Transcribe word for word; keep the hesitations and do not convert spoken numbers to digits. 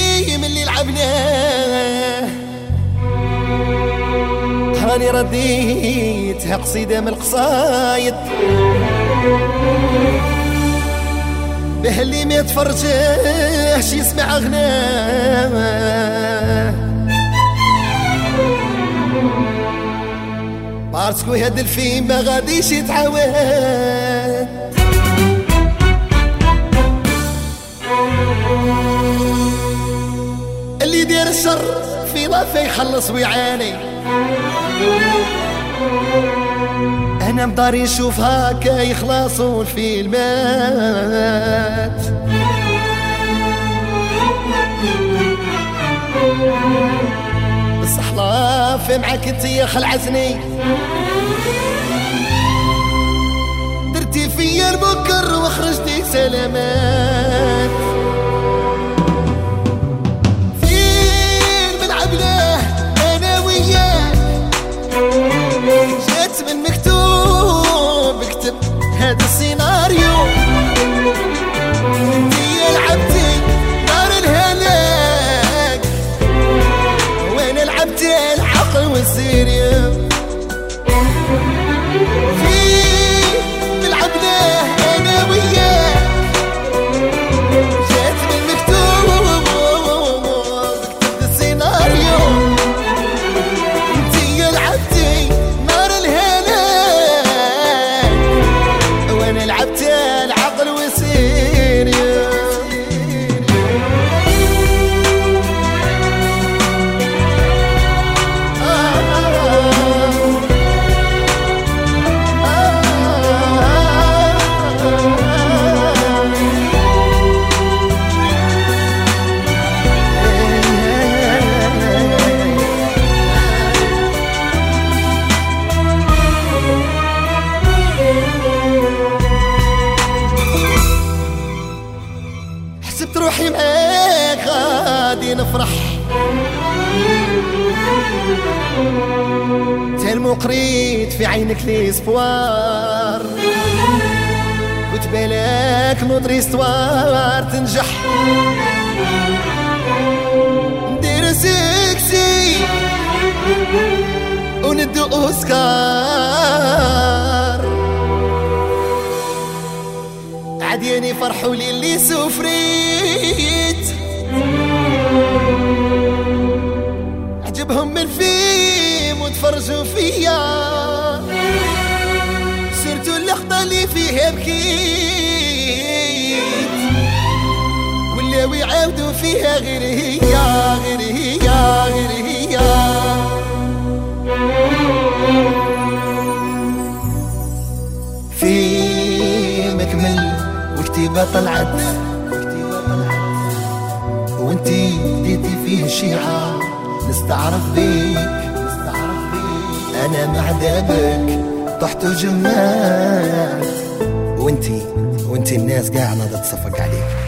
فيه من اللي لعبناه هاني رديتها قصيدة من القصايد به اللي ما يتفرجهش يسمع غناه بارسكو هاد الفيلم ما غاديش يتعاود اللي دير الشر في ضافه يخلص ويعاني انا مداري نشوف هكا يخلصوا الفيلمات بصح لافي معاك انتيا خلعتني درتي فيا البكر وخرجتي سلامات فين من عبلاه انا وياك جات من مكتوب اكتب هذا السيناريو انتيا لعبتي نار الهلاك وانا لعبت العقل والسيريو في بالعبناه انا وياك جات من مكتوب اكتب السيناريو انتيا لعبتي نار الهلاك وانا لعبت العقل والسيريو حسبت روحي معاك غادي نفرح تالمو قريت في عينك ليسبوار كنت بالك نضري استوار تنجح ندير سكسي وندو اوسكار عدياني فرحوا لي اللي سفريت عجبهم من فيلم وتفرجوا فيا سيرتو اللقطة اللي فيها بكيت ولاو يعاودوا فيها غير هي غير هي غير هي فيلم كمل وكتيبة طلعت وانتي بديتي فيه الشيعة نستعرف بيك انا مع دابك طحت وجمعت وانتي وانتي الناس قاعدة تصفق عليك